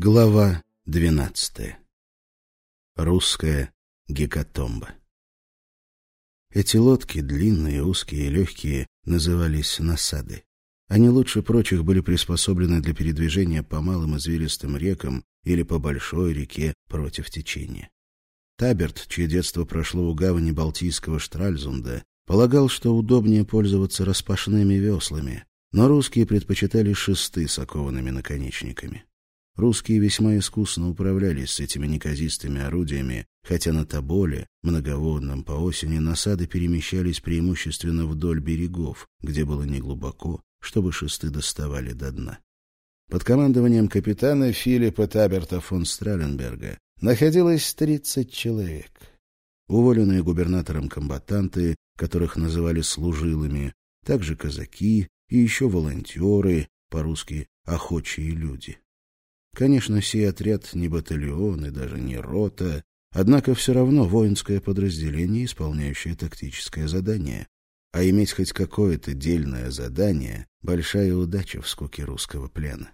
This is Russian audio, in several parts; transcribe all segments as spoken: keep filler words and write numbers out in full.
Глава двенадцатая. Русская гекатомба. Эти лодки, длинные, узкие и легкие, назывались насады. Они лучше прочих были приспособлены для передвижения по малым извилистым рекам или по большой реке против течения. Таберт, чье детство прошло у гавани Балтийского Штральзунда, полагал, что удобнее пользоваться распашными веслами, но русские предпочитали шесты с окованными наконечниками. Русские весьма искусно управлялись с этими неказистыми орудиями, хотя на Тоболе, многоводном по осени, насады перемещались преимущественно вдоль берегов, где было неглубоко, чтобы шесты доставали до дна. Под командованием капитана Филиппа Таберта фон Страленберга находилось тридцать человек. Уволенные губернатором комбатанты, которых называли служилыми, также казаки и еще волонтеры, по-русски охочие люди. Конечно, сей отряд не батальон и даже не рота, однако все равно воинское подразделение, исполняющее тактическое задание. А иметь хоть какое-то дельное задание — большая удача в скуке русского плена.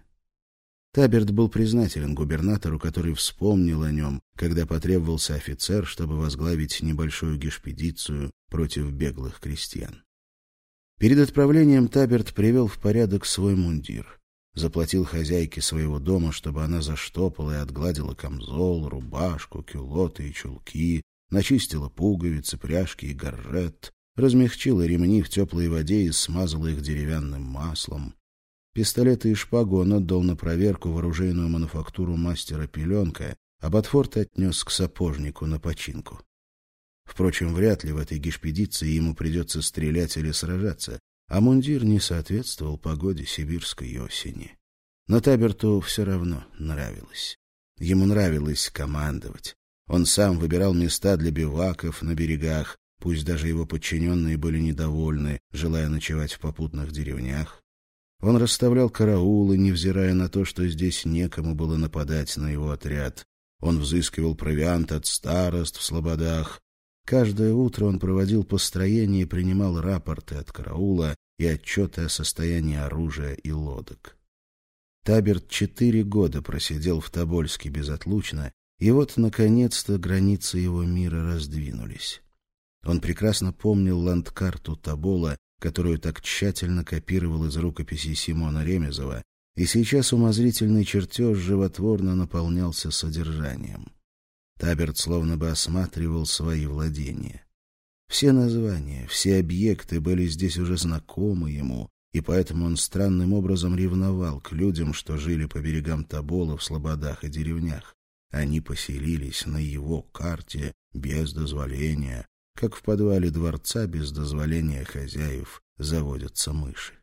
Таберт был признателен губернатору, который вспомнил о нем, когда потребовался офицер, чтобы возглавить небольшую гешпедицию против беглых крестьян. Перед отправлением Таберт привел в порядок свой мундир. Заплатил хозяйке своего дома, чтобы она заштопала и отгладила камзол, рубашку, кюлоты и чулки, начистила пуговицы, пряжки и горжет, размягчила ремни в теплой воде и смазала их деревянным маслом. Пистолеты и шпагу он отдал на проверку в оружейную мануфактуру мастера Пеленка, а Ботфорд отнес к сапожнику на починку. Впрочем, вряд ли в этой гешпедиции ему придется стрелять или сражаться, а мундир не соответствовал погоде сибирской осени. Но Таберту все равно нравилось. Ему нравилось командовать. Он сам выбирал места для биваков на берегах, пусть даже его подчиненные были недовольны, желая ночевать в попутных деревнях. Он расставлял караулы, невзирая на то, что здесь некому было нападать на его отряд. Он взыскивал провиант от старост в слободах. Каждое утро он проводил построение и принимал рапорты от караула и отчеты о состоянии оружия и лодок. Таберт четыре года просидел в Тобольске безотлучно, и вот, наконец-то, границы его мира раздвинулись. Он прекрасно помнил ландкарту Тобола, которую так тщательно копировал из рукописей Симона Ремезова, и сейчас умозрительный чертеж животворно наполнялся содержанием. Таберт словно бы осматривал свои владения. Все названия, все объекты были здесь уже знакомы ему, и поэтому он странным образом ревновал к людям, что жили по берегам Тобола в слободах и деревнях. Они поселились на его карте без дозволения, как в подвале дворца без дозволения хозяев заводятся мыши.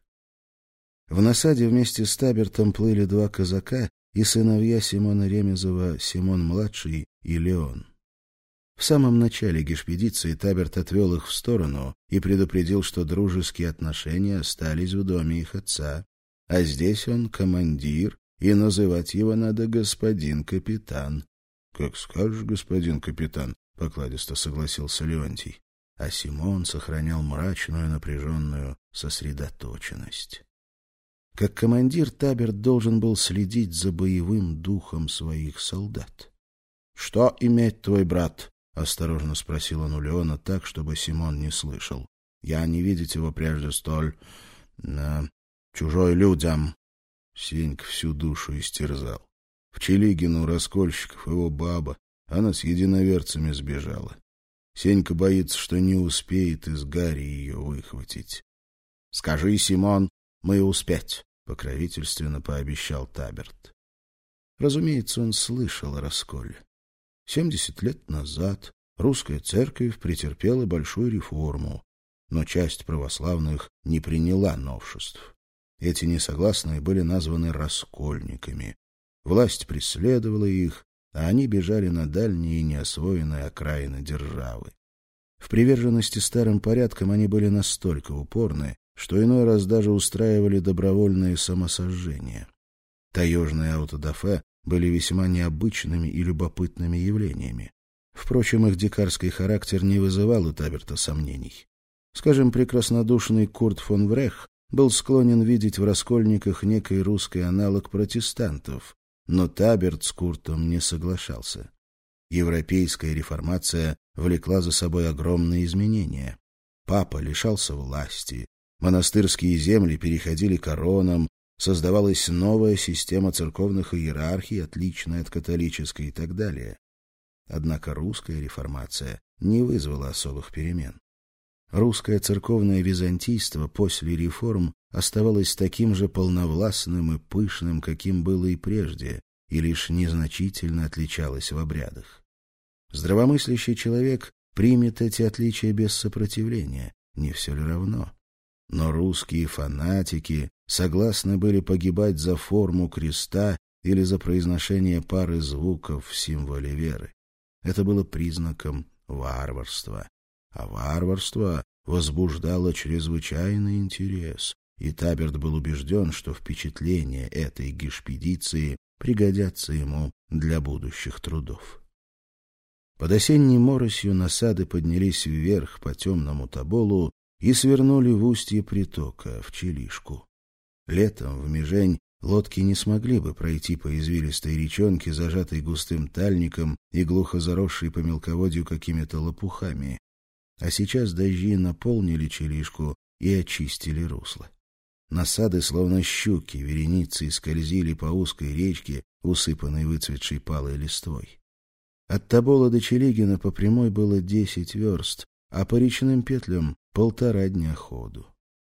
В насаде вместе с Табертом плыли два казака и сыновья Симона Ремезова, Симон-младший и Леон. В самом начале гешпедиции Таберт отвел их в сторону и предупредил, что дружеские отношения остались в доме их отца, а здесь он командир, и называть его надо господин капитан. — Как скажешь, господин капитан, — покладисто согласился Леонтий, а Симон сохранял мрачную, напряженную сосредоточенность. Как командир Таберт должен был следить за боевым духом своих солдат. — Что имеет твой брат? — осторожно спросил он у Леона так, чтобы Симон не слышал. — Я не видеть его прежде столь... Э, чужой людям. Сенька всю душу истерзал. В Челигину у раскольщиков его баба, она с единоверцами сбежала. Сенька боится, что не успеет из Гарри ее выхватить. — Скажи, Симон, мы успеть, — покровительственно пообещал Таберт. Разумеется, он слышал о расколе. Семьдесят лет назад русская церковь претерпела большую реформу, но часть православных не приняла новшеств. Эти несогласные были названы раскольниками. Власть преследовала их, а они бежали на дальние неосвоенные окраины державы. В приверженности старым порядкам они были настолько упорны, что иной раз даже устраивали добровольные самосожжения. Таежные аутодафе были весьма необычными и любопытными явлениями. Впрочем, их дикарский характер не вызывал у Таберта сомнений. Скажем, прекраснодушный Курт фон Врех был склонен видеть в раскольниках некий русский аналог протестантов, но Таберт с Куртом не соглашался. Европейская реформация влекла за собой огромные изменения. Папа лишался власти, монастырские земли переходили коронам, создавалась новая система церковных иерархий, отличная от католической и так далее. Однако русская реформация не вызвала особых перемен. Русское церковное византийство после реформ оставалось таким же полновластным и пышным, каким было и прежде, и лишь незначительно отличалось в обрядах. Здравомыслящий человек примет эти отличия без сопротивления, не все ли равно? Но русские фанатики согласны были погибать за форму креста или за произношение пары звуков в символе веры. Это было признаком варварства. А варварство возбуждало чрезвычайный интерес, и Таберт был убежден, что впечатления этой гешпедиции пригодятся ему для будущих трудов. Под осенней моросью насады поднялись вверх по темному Тоболу и свернули в устье притока, в Чилишку. Летом в Межень лодки не смогли бы пройти по извилистой речонке, зажатой густым тальником и глухо заросшей по мелководью какими-то лопухами. А сейчас дожди наполнили Чилишку и очистили русло. Насады, словно щуки, вереницей скользили по узкой речке, усыпанной выцветшей палой листвой. От Тобола до Чилигина по прямой было десять верст, а по речным петлям полтора дня ходу.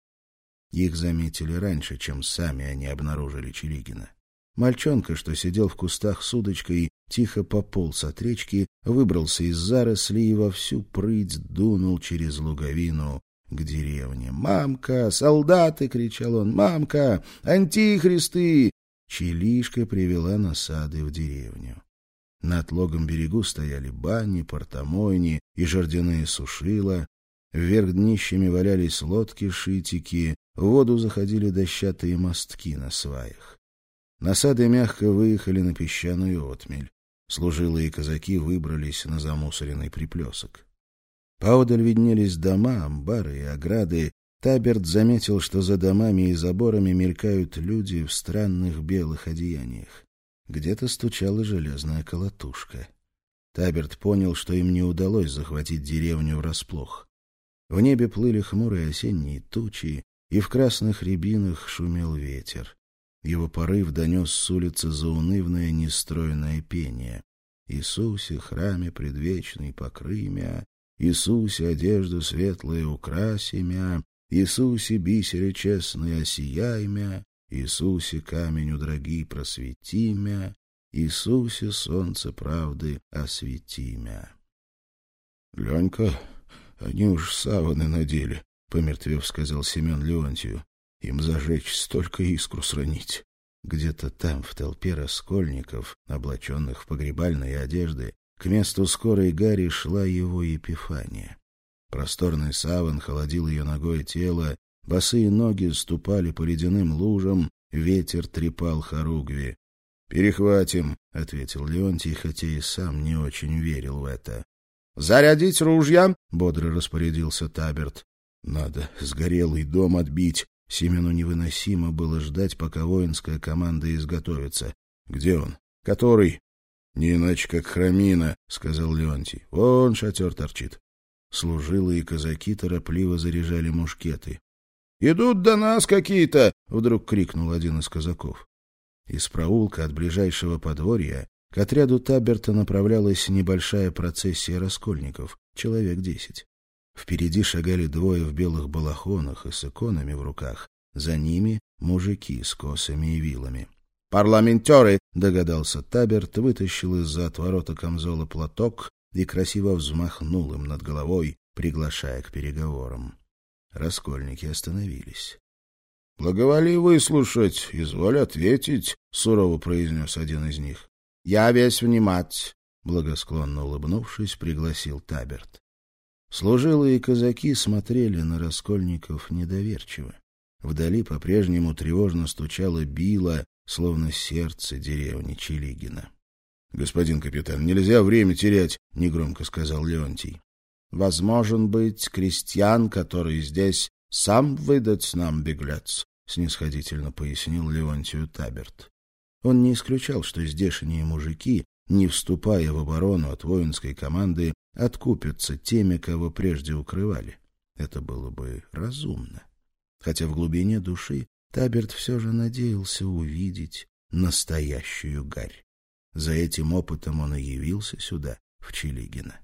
Их заметили раньше, чем сами они обнаружили Чилигина. Мальчонка, что сидел в кустах с удочкой, тихо пополз от речки, выбрался из зарослей и во всю прыть дунул через луговину к деревне. «Мамка! Солдаты!» — кричал он. «Мамка! Антихристы!» Чилишка привела насады в деревню. На отлогом берегу стояли бани, портомойни и жердяные сушила. Вверх днищами валялись лодки-шитики, в воду заходили дощатые мостки на сваях. Насады мягко выехали на песчаную отмель. Служилые казаки выбрались на замусоренный приплесок. Поодаль виднелись дома, амбары и ограды. Таберт заметил, что за домами и заборами мелькают люди в странных белых одеяниях. Где-то стучала железная колотушка. Таберт понял, что им не удалось захватить деревню врасплох. В небе плыли хмурые осенние тучи, и в красных рябинах шумел ветер. Его порыв донес с улицы заунывное нестройное пение. «Иисусе, храме предвечный покрымя, Иисусе, одежду светлую украсимя, Иисусе, бисере честный осияймя, Иисусе, каменю драги просветимя, Иисусе, солнце правды осветимя». «Ленька, они уж саваны надели», — помертвев сказал Семен Леонтию. «Им зажечь, столько искру сранить». Где-то там, в толпе раскольников, облаченных в погребальные одежды, к месту скорой гари шла его Епифания. Просторный саван холодил ее ногое тело, босые ноги ступали по ледяным лужам, ветер трепал хоругви. «Перехватим», — ответил Леонтий, хотя и сам не очень верил в это. «Зарядить ружья!» — бодро распорядился Таберт. «Надо сгорелый дом отбить». Семену невыносимо было ждать, пока воинская команда изготовится. «Где он? Который?» «Не иначе, как Храмина», — сказал Леонтий. «Вон шатер торчит». Служилые казаки торопливо заряжали мушкеты. «Идут до нас какие-то!» — вдруг крикнул один из казаков. Из проулка от ближайшего подворья к отряду Таберта направлялась небольшая процессия раскольников, человек десять. Впереди шагали двое в белых балахонах и с иконами в руках. За ними мужики с косами и вилами. «Парламентеры!» — догадался Таберт, вытащил из-за отворота камзола платок и красиво взмахнул им над головой, приглашая к переговорам. Раскольники остановились. — Благоволи выслушать, изволь ответить, — сурово произнес один из них. — Я весь внимать, — благосклонно улыбнувшись, пригласил Таберт. Служилые казаки смотрели на раскольников недоверчиво. Вдали по-прежнему тревожно стучало било, словно сердце деревни Чилигина. — Господин капитан, нельзя время терять, — негромко сказал Леонтий. — Возможен быть крестьян, который здесь сам выдать нам беглец, — снисходительно пояснил Леонтию Таберт. Он не исключал, что здешние мужики, не вступая в оборону от воинской команды, откупятся теми, кого прежде укрывали. Это было бы разумно. Хотя в глубине души Таберт все же надеялся увидеть настоящую гарь. За этим опытом он и явился сюда, в Чилигино.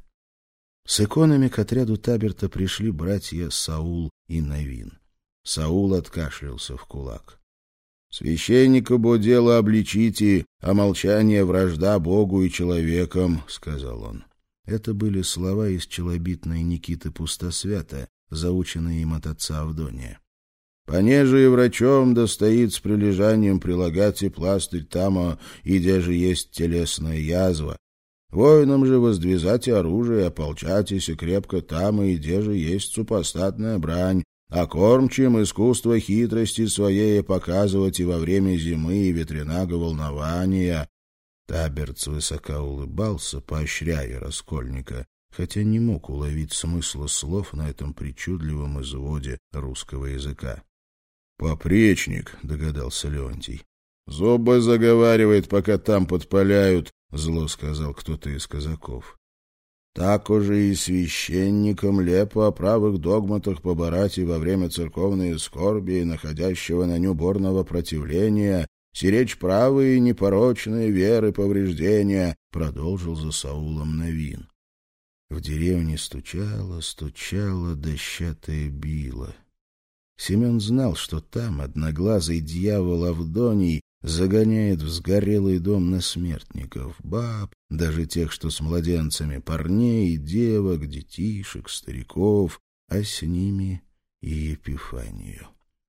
С иконами к отряду Таберта пришли братья Саул и Навин. Саул откашлялся в кулак. «Священника бо дело обличите, а молчание вражда Богу и человеком», — сказал он. Это были слова из челобитной Никиты Пустосвята, заученные им от отца Авдония. «Понеже и врачом достоит с прилежанием прилагать и пластырь тамо, и где же есть телесная язва. Воинам же воздвизать и оружие, ополчатесь и крепко там, и где же есть супостатная брань, а кормчим искусство хитрости своей показывать и во время зимы и ветреного волнования». Таберт свысока улыбался, поощряя раскольника, хотя не мог уловить смысла слов на этом причудливом изводе русского языка. «Попречник», — догадался Леонтий. «Зубы заговаривает, пока там подпаляют», — зло сказал кто-то из казаков. «Так уже и священникам лепо о правых догматах поборать и во время церковной скорби и находящего на ню борного противления, сиречь правые и непорочные веры повреждения», — продолжил за Саулом Навин. В деревне стучало, стучало дощатое било. Семен знал, что там одноглазый дьявол Авдоний загоняет в сгорелый дом насмертников, баб, даже тех, что с младенцами, парней, девок, детишек, стариков, а с ними и Епифанию.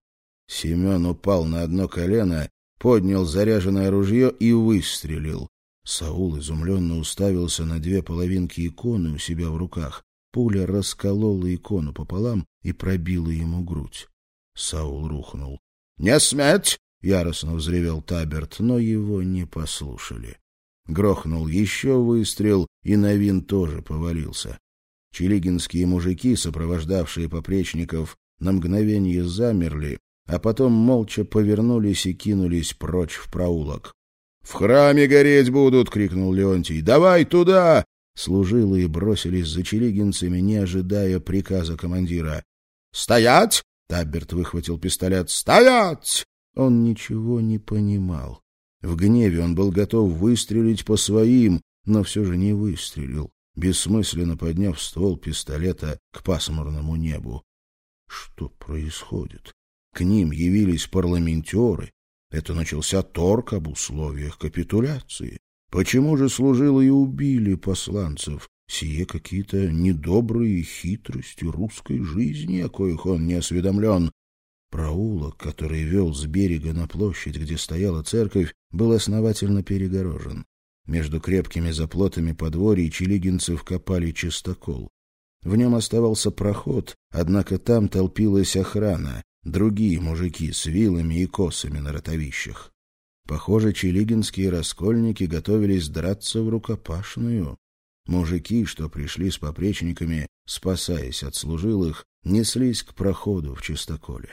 Семен упал на одно колено, поднял заряженное ружье и выстрелил. Саул изумленно уставился на две половинки иконы у себя в руках. Пуля расколола икону пополам и пробила ему грудь. Саул рухнул. «Не сметь!» — яростно взревел Таберт, но его не послушали. Грохнул еще выстрел, и Навин тоже повалился. Чилигинские мужики, сопровождавшие попречников, на мгновение замерли, а потом молча повернулись и кинулись прочь в проулок. «В храме гореть будут!» — крикнул Леонтий. «Давай туда!» Служилые бросились за чилигинцами, не ожидая приказа командира. «Стоять!» — Таберт выхватил пистолет. «Стоять!» Он ничего не понимал. В гневе он был готов выстрелить по своим, но все же не выстрелил, бессмысленно подняв ствол пистолета к пасмурному небу. Что происходит? К ним явились парламентеры. Это начался торг об условиях капитуляции. Почему же служилые убили посланцев? Сие какие-то недобрые хитрости русской жизни, о коих он не осведомлен. Проулок, который вел с берега на площадь, где стояла церковь, был основательно перегорожен. Между крепкими заплотами подворий чилигинцев копали чистокол. В нем оставался проход, однако там толпилась охрана, другие мужики с вилами и косами на ротовищах. Похоже, чилигинские раскольники готовились драться в рукопашную. Мужики, что пришли с попречниками, спасаясь от служилых, неслись к проходу в чистоколе.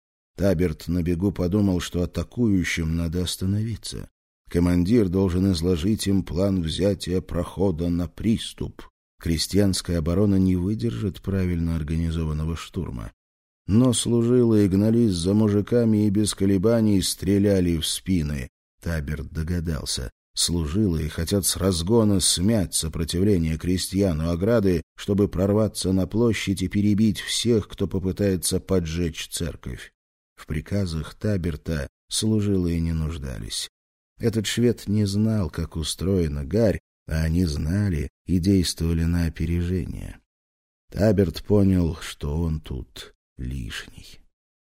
Таберт на бегу подумал, что атакующим надо остановиться. Командир должен изложить им план взятия прохода на приступ. Крестьянская оборона не выдержит правильно организованного штурма. Но служилые гнались за мужиками и без колебаний стреляли в спины. Таберт догадался. Служилые хотят с разгона смять сопротивление крестьян у ограды, чтобы прорваться на площадь и перебить всех, кто попытается поджечь церковь. В приказах Таберта служилые не нуждались. Этот швед не знал, как устроена гарь, а они знали и действовали на опережение. Таберт понял, что он тут лишний.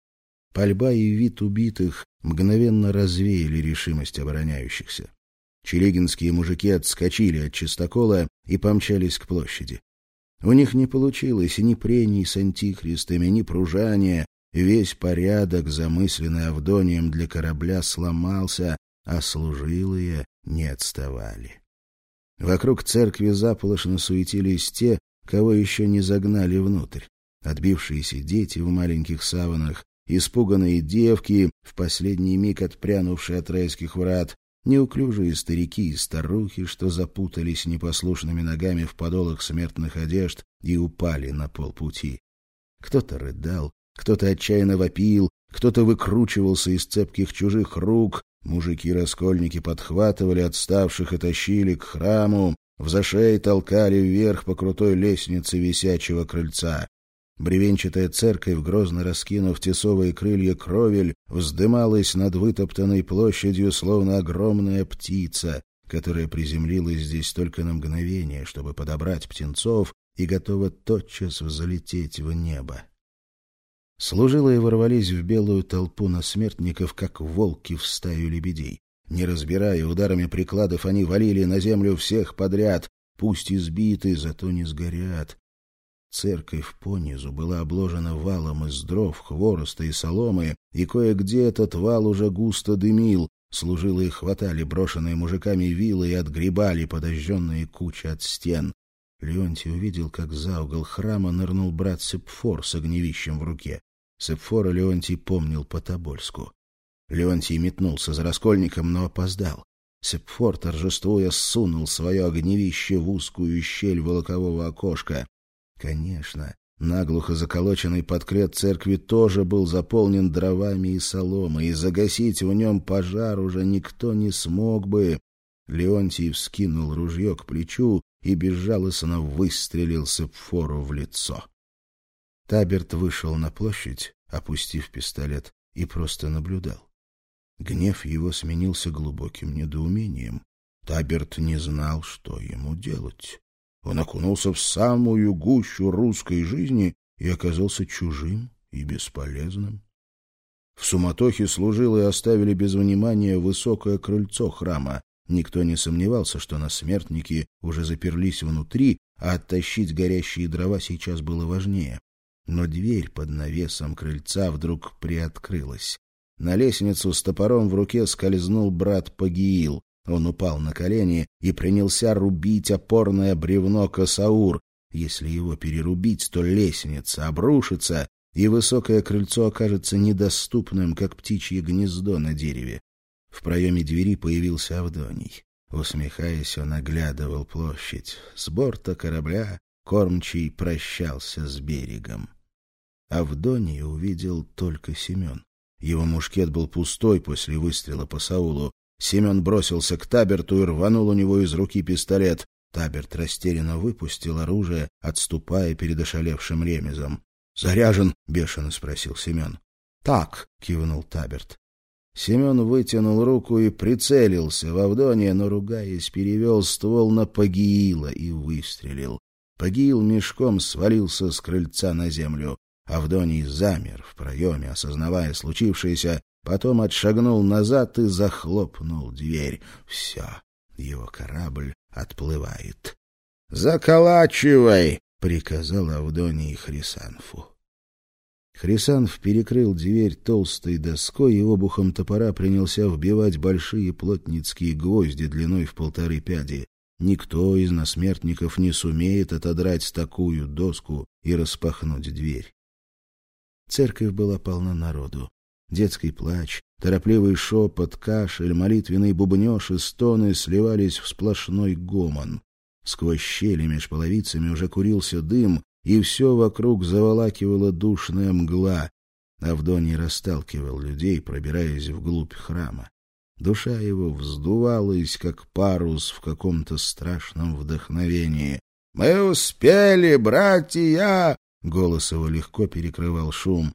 Пальба и вид убитых мгновенно развеяли решимость обороняющихся. Чилигинские мужики отскочили от чистокола и помчались к площади. У них не получилось ни прений с антихристами, ни пружания. Весь порядок, замысленный Авдонием для корабля, сломался, а служилые не отставали. Вокруг церкви заполошно суетились те, кого еще не загнали внутрь. Отбившиеся дети в маленьких саванах, испуганные девки, в последний миг отпрянувшие от райских врат, Неуклюжие старики и старухи, что запутались непослушными ногами в подолах смертных одежд и упали на полпути. Кто-то рыдал, кто-то отчаянно вопил, кто-то выкручивался из цепких чужих рук, мужики-раскольники подхватывали отставших и тащили к храму, взошей толкали вверх по крутой лестнице висячего крыльца. Бревенчатая церковь, грозно раскинув тесовые крылья кровель, вздымалась над вытоптанной площадью, словно огромная птица, которая приземлилась здесь только на мгновение, чтобы подобрать птенцов, и готова тотчас взлететь в небо. Служилые ворвались в белую толпу насмертников, как волки в стаю лебедей. Не разбирая ударами прикладов, они валили на землю всех подряд, пусть избиты, зато не сгорят. Церковь понизу была обложена валом из дров, хвороста и соломы, и кое-где этот вал уже густо дымил. Служилые хватали брошенные мужиками вилы и отгребали подожженные кучи от стен. Леонтий увидел, как за угол храма нырнул брат Сепфор с огневищем в руке. Сепфора Леонтий помнил по-тобольску. Леонтий метнулся за раскольником, но опоздал. Сепфор, торжествуя, сунул свое огневище в узкую щель волокового окошка. Конечно, наглухо заколоченный подкрет церкви тоже был заполнен дровами и соломой, и загасить в нем пожар уже никто не смог бы. Леонтий вскинул ружье к плечу и безжалостно выстрелил Сепфору в лицо. Таберт вышел на площадь, опустив пистолет, и просто наблюдал. Гнев его сменился глубоким недоумением. Таберт не знал, что ему делать. Он окунулся в самую гущу русской жизни и оказался чужим и бесполезным. В суматохе служилые оставили без внимания высокое крыльцо храма. Никто не сомневался, что насмертники уже заперлись внутри, а оттащить горящие дрова сейчас было важнее. Но дверь под навесом крыльца вдруг приоткрылась. На лестницу с топором в руке скользнул брат Пагиил. Он упал на колени и принялся рубить опорное бревно косаур. Если его перерубить, то лестница обрушится, и высокое крыльцо окажется недоступным, как птичье гнездо на дереве. В проеме двери появился Авдоний. Усмехаясь, он оглядывал площадь. С борта корабля кормчий прощался с берегом. Авдония увидел только Семен. Его мушкет был пустой после выстрела по Саулу. Семен бросился к Таберту и рванул у него из руки пистолет. Таберт растерянно выпустил оружие, отступая перед ошалевшим ремезом. — Заряжен? — бешено спросил Семен. — Так, — кивнул Таберт. Семен вытянул руку и прицелился в Авдония, но, ругаясь, перевел ствол на Пагиила и выстрелил. Пагиил мешком свалился с крыльца на землю. Авдоний замер в проеме, осознавая случившееся, потом отшагнул назад и захлопнул дверь. Все, его корабль отплывает. «Заколачивай!» — приказал Авдоний Хрисанфу. Хрисанф перекрыл дверь толстой доской и обухом топора принялся вбивать большие плотницкие гвозди длиной в полторы пяди. Никто из насмертников не сумеет отодрать такую доску и распахнуть дверь. Церковь была полна народу. Детский плач, торопливый шепот, кашель, молитвенный бубнеж и стоны сливались в сплошной гомон. Сквозь щели меж половицами уже курился дым, и все вокруг заволакивала душная мгла. Авдоний расталкивал людей, пробираясь вглубь храма. Душа его вздувалась, как парус в каком-то страшном вдохновении. «Мы успели, братья!» — голос его легко перекрывал шум.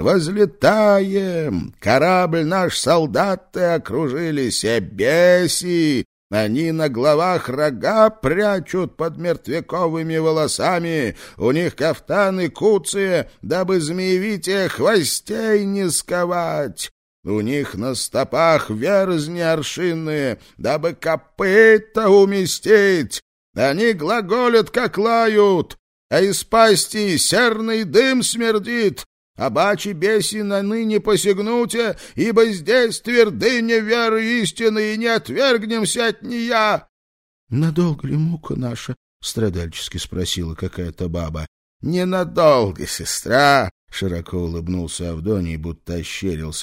«Возлетаем! Корабль наш солдаты окружили себеси! Они на головах рога прячут под мертвяковыми волосами, у них кафтаны куцые, дабы змеевитие хвостей не сковать. У них на стопах верзни аршинные, дабы копыта уместить. Они глаголят, как лают, а из пасти серный дым смердит. А бачи беси на ныне посягнуте, ибо здесь твердыня веры истины, и не отвергнемся от нея. — Надолго ли мука наша? — страдальчески спросила какая-то баба. — Ненадолго, сестра, — широко улыбнулся Авдоний, будто ощерился.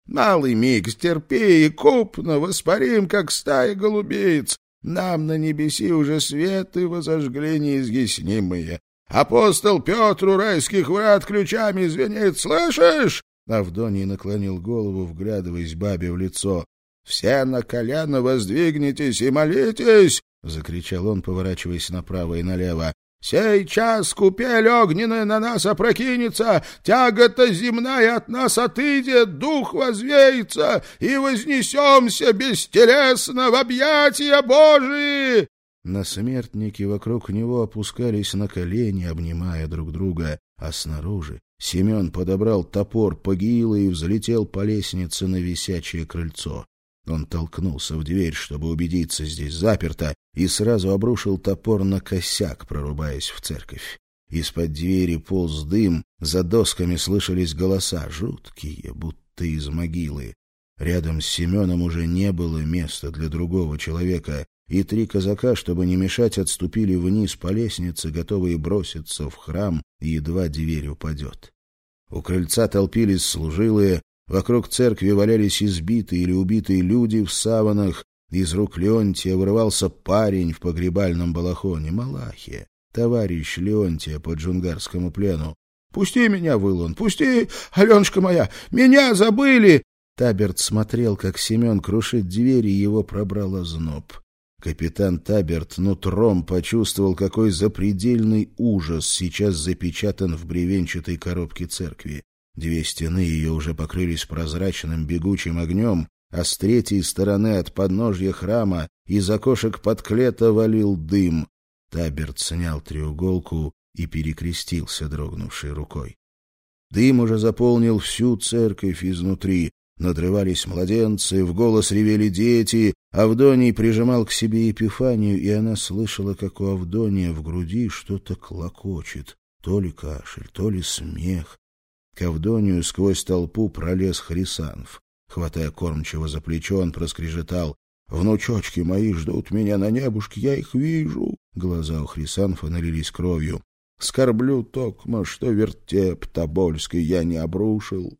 Малый миг стерпи, и купно воспарим, как стая голубиц. Нам на небеси уже светы возожгли неизъяснимые. Апостол Петр у райских врат ключами звенит, слышишь?» Авдоний наклонил голову, вглядываясь бабе в лицо. «Все на колено воздвигнитесь и молитесь!» — закричал он, поворачиваясь направо и налево. «Сей час купель огненная на нас опрокинется, тяга-то земная от нас отыдет, дух возвеется, и вознесемся бестелесно в объятия Божии!» Насмертники вокруг него опускались на колени, обнимая друг друга, а снаружи Семен подобрал топор Пагиила и взлетел по лестнице на висячее крыльцо. Он толкнулся в дверь, чтобы убедиться, здесь заперто, и сразу обрушил топор на косяк, прорубаясь в церковь. Из-под двери полз дым, за досками слышались голоса, жуткие, будто из могилы. Рядом с Семеном уже не было места для другого человека, и три казака, чтобы не мешать, отступили вниз по лестнице, готовые броситься в храм, едва дверь упадет. У крыльца толпились служилые, вокруг церкви валялись избитые или убитые люди в саванах, из рук Леонтия вырывался парень в погребальном балахоне, Малахия, товарищ Леонтия по джунгарскому плену. «Пусти меня!» — выл он. «Пусти, Аленушка моя! Меня забыли!» Таберт смотрел, как Семен крушит дверь, и его пробрал озноб. Капитан Таберт нутром почувствовал, какой запредельный ужас сейчас запечатан в бревенчатой коробке церкви. Две стены ее уже покрылись прозрачным бегучим огнем, а с третьей стороны от подножья храма из окошек подклета валил дым. Таберт снял треуголку и перекрестился дрогнувшей рукой. Дым уже заполнил всю церковь изнутри. Надрывались младенцы, в голос ревели дети. Авдоний прижимал к себе Епифанию, и она слышала, как у Авдония в груди что-то клокочет, то ли кашель, то ли смех. К Авдонию сквозь толпу пролез Хрисанф. Хватая кормчего за плечо, он проскрежетал: «Внучочки мои ждут меня на небушке, я их вижу». Глаза у Хрисанфа налились кровью. «Скорблю токмо, что вертеп тобольский я не обрушил».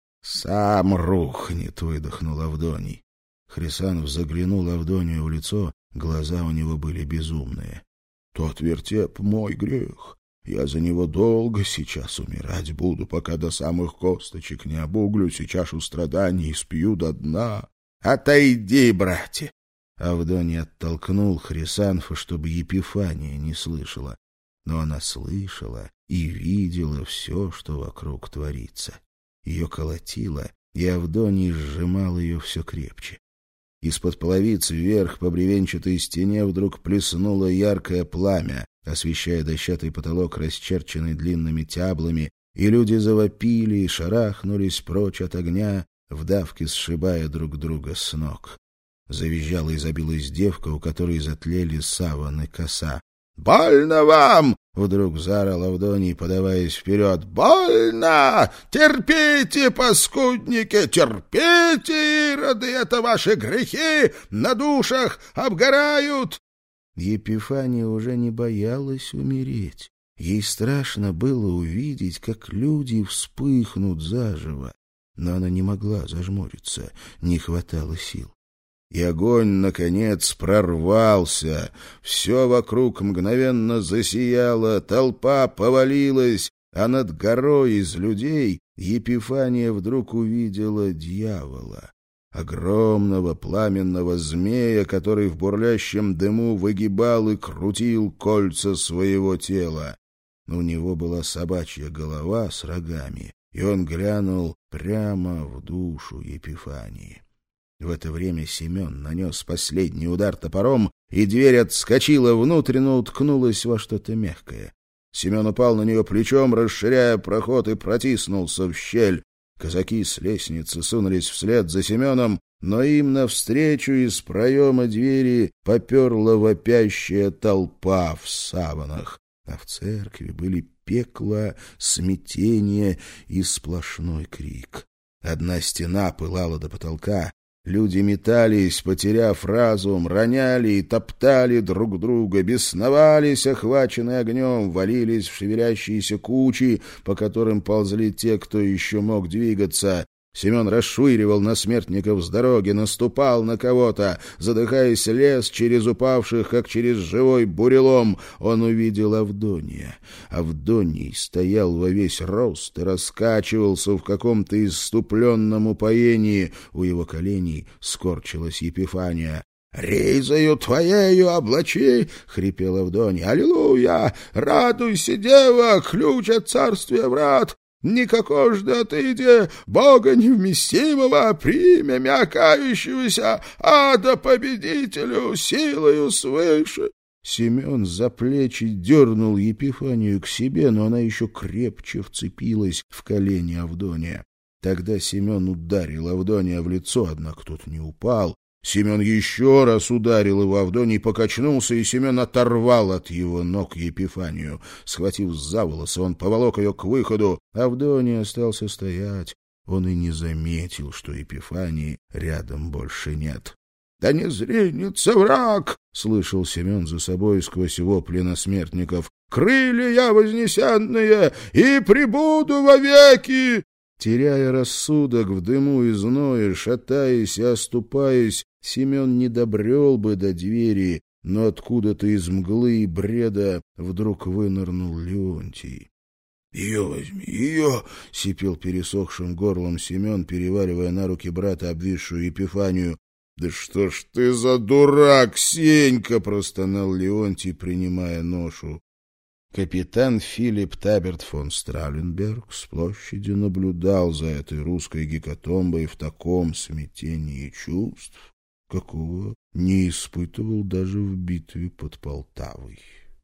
«Сам рухнет», — выдохнул Авдоний. Хрисанф заглянул Авдонию в лицо, глаза у него были безумные. «Тот вертеп — мой грех. Я за него долго сейчас умирать буду, пока до самых косточек не обуглюсь и чашу страданий спью до дна. Отойди, братья!» Авдоний оттолкнул Хрисанфа, чтобы Епифания не слышала. Но она слышала и видела все, что вокруг творится. Ее колотило, и Авдоний сжимал ее все крепче. Из-под половиц вверх по бревенчатой стене вдруг плеснуло яркое пламя, освещая дощатый потолок, расчерченный длинными тяблами, и люди завопили и шарахнулись прочь от огня, в давке сшибая друг друга с ног. Завизжала и забилась девка, у которой затлели саван и коса. «Больно вам!» — вдруг заорал Авдоний, подаваясь вперед. «Больно! Терпите, паскудники, терпите, ироды, это ваши грехи на душах обгорают!» Епифания уже не боялась умереть. Ей страшно было увидеть, как люди вспыхнут заживо. Но она не могла зажмуриться, не хватало сил. И огонь, наконец, прорвался. Все вокруг мгновенно засияло, толпа повалилась, а над горой из людей Епифания вдруг увидела дьявола. Огромного пламенного змея, который в бурлящем дыму выгибал и крутил кольца своего тела. У него была собачья голова с рогами, и он глянул прямо в душу Епифании. В это время Семен нанес последний удар топором, и дверь отскочила внутрь, но уткнулась во что-то мягкое. Семен упал на нее плечом, расширяя проход, и протиснулся в щель. Казаки с лестницы сунулись вслед за Семеном, но им навстречу из проема двери поперла вопящая толпа в саванах, а в церкви были пекло, смятение и сплошной крик. Одна стена пылала до потолка. Люди метались, потеряв разум, роняли и топтали друг друга, бесновались, охваченные огнем, валились в шевелящиеся кучи, по которым ползли те, кто еще мог двигаться. Семен расшвыривал насмертников с дороги, наступал на кого-то, задыхаясь, лез через упавших, как через живой бурелом. Он увидел Авдония. Авдоний стоял во весь рост и раскачивался в каком-то исступленном упоении. У его коленей скорчилась Епифания. «Ризою твоею облачи!» — хрипел Авдоний. «Аллилуйя! Радуйся, дева, ключ от царствия врат! Никакого ж да отыде, Бога невместимого, примя мякающегося, ада победителю, силою свыше!» Семен за плечи дернул Епифанию к себе, но она еще крепче вцепилась в колени Авдония. Тогда Семен ударил Авдония в лицо, однако тот не упал. Семен еще раз ударил его, Авдоний покачнулся, и Семен оторвал от его ног Епифанию. Схватив за волосы, он поволок ее к выходу. Авдоний остался стоять. Он и не заметил, что Епифании рядом больше нет. «Да не зринется враг!» — слышал Семен за собой сквозь вопли насмертников. «Крылья вознесенные, и пребуду вовеки!» Теряя рассудок в дыму и зное, шатаясь и оступаясь, Семен не добрел бы до двери, но откуда-то из мглы и бреда вдруг вынырнул Леонтий. — Ее возьми, ее! — сипел пересохшим горлом Семен, переваривая на руки брата обвисшую Епифанию. — Да что ж ты за дурак, Сенька! — простонал Леонтий, принимая ношу. Капитан Филипп Таберт фон Страленберг с площади наблюдал за этой русской гекатомбой в таком смятении чувств, какого не испытывал даже в битве под Полтавой.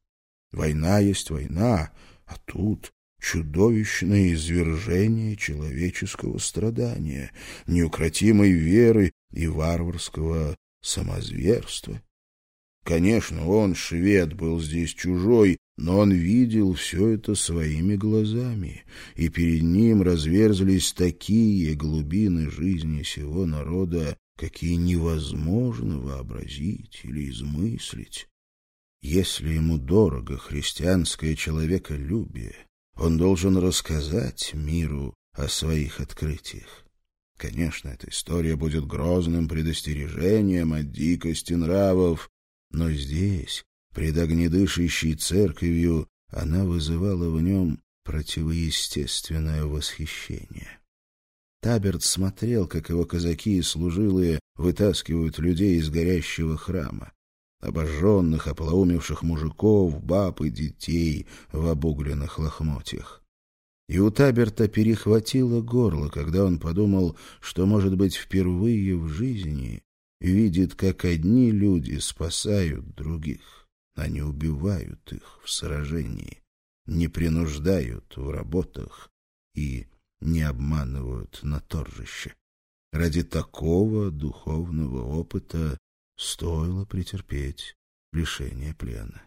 Война есть война, а тут чудовищное извержение человеческого страдания, неукротимой веры и варварского самозверства. Конечно, он, швед, был здесь чужой, но он видел все это своими глазами, и перед ним разверзлись такие глубины жизни сего народа, какие невозможно вообразить или измыслить. Если ему дорого христианское человеколюбие, он должен рассказать миру о своих открытиях. Конечно, эта история будет грозным предостережением от дикости нравов, но здесь, пред огнедышащей церковью, она вызывала в нем противоестественное восхищение. Таберт смотрел, как его казаки и служилые вытаскивают людей из горящего храма, обожженных, ополоумевших мужиков, баб и детей в обугленных лохмотьях. И у Таберта перехватило горло, когда он подумал, что, может быть, впервые в жизни видит, как одни люди спасают других, а не убивают их в сражении, не принуждают в работах и не обманывают на торжище. Ради такого духовного опыта стоило претерпеть лишение плена.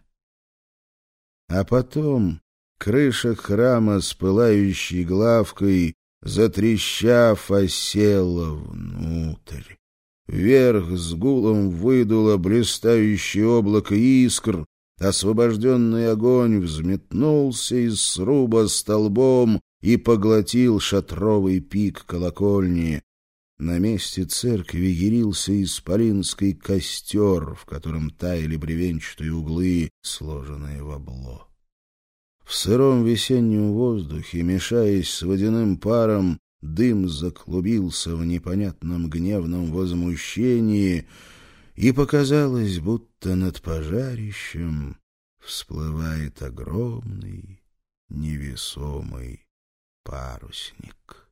А потом крыша храма с пылающей главкой, затрещав, осела внутрь. Вверх с гулом выдуло блистающее облако искр, освобожденный огонь взметнулся из сруба столбом и поглотил шатровый пик колокольни. На месте церкви ярился исполинский костер, в котором таяли бревенчатые углы, сложенные в обло. В сыром весеннем воздухе, мешаясь с водяным паром, дым заклубился в непонятном гневном возмущении, и показалось, будто над пожарищем всплывает огромный невесомый парусник.